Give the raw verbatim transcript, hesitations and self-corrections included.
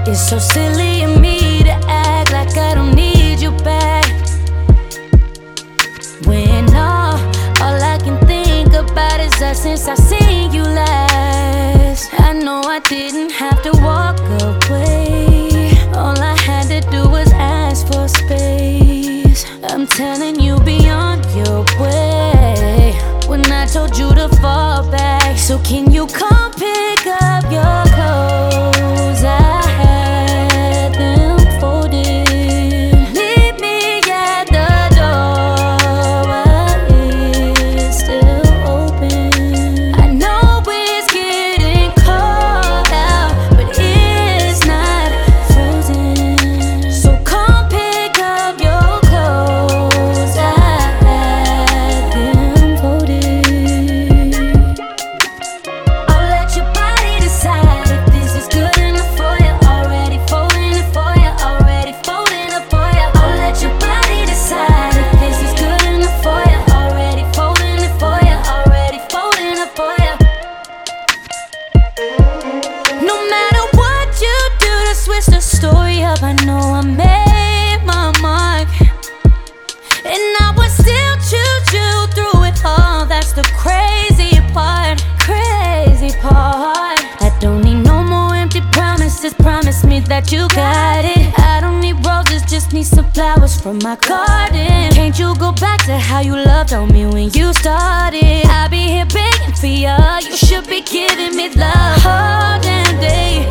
It's so silly of me to act like I don't need you back, when all, all I can think about is us since I seen you last. I know I didn't have to walk away. All I had to do was ask for space. I'm telling you, be on your way when I told you to fall back. So can you come pick up your clothes? I had them folded. Leave me at the door while it's still open. I know it's getting cold out, but it's not frozen. So come pick up your clothes. I had them folded. I'll let your body decide if this is good enough for you. Already folding it for you, already folding it for you. I'll let your body decide if this is good enough for you. Already folding it for you, already folding it for you. No matter what you do to switch the story up, I know I made my mark, and I would still choose you through it all. That's the crazy part, crazy part. I don't need no more empty promises. Promise me that you got it. I don't need roses, just need some flowers from my garden. Can't you go back to how you loved on me when you started? I'll be here begging for you. You should be giving me love all damn day.